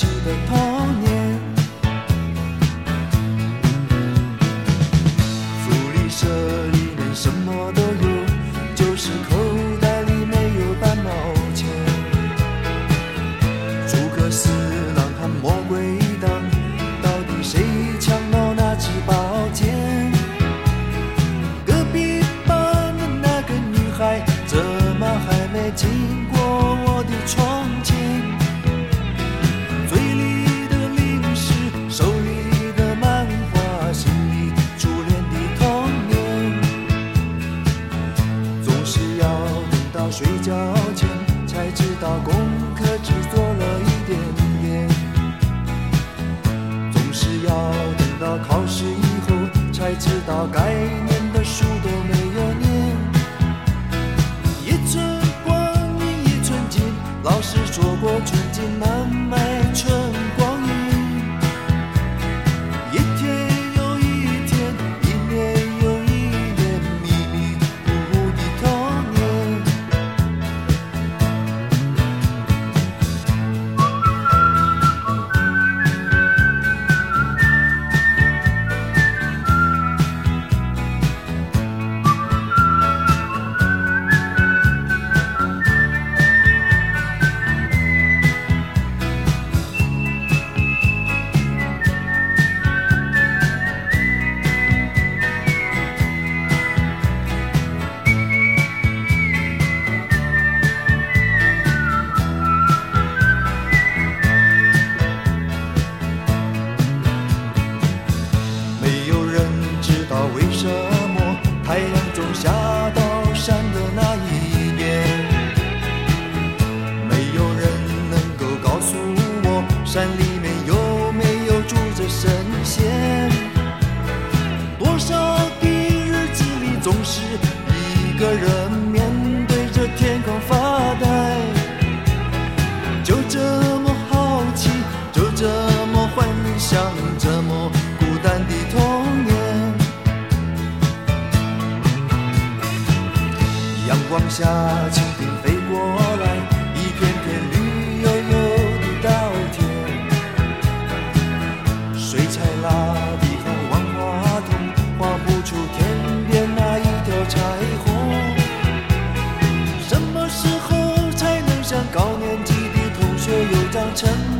起的童年。福利社里面什么都有，就是口袋里没有半毛钱。诸葛四郎和魔鬼党，到底谁抢到那支宝剑？隔壁班的那个女孩，怎么还没经过我的窗前？嘴里的零食，手里的漫画，心里初恋的童年。总是要等到睡觉前，才知道功课只做了一点点。总是要等到考试以后，才知道该念的书都没有念。一寸光阴一寸金，老师说过寸金难买寸光阴。一天又一天，一年又一年，迷迷糊糊的童年。没有人知道为什么太阳总下到山的那一边，没有人能够告诉我山里面有没有住着神仙。多少的日子里，总是一个人面对着天空发呆，就这么好奇，就这么幻想，这么孤单的童年。阳光下蜻蜓飞过来，一片片绿油油的稻田。水彩蜡笔和万花筒画不出天边那一条彩虹。什么时候才能像高年级的同学有张成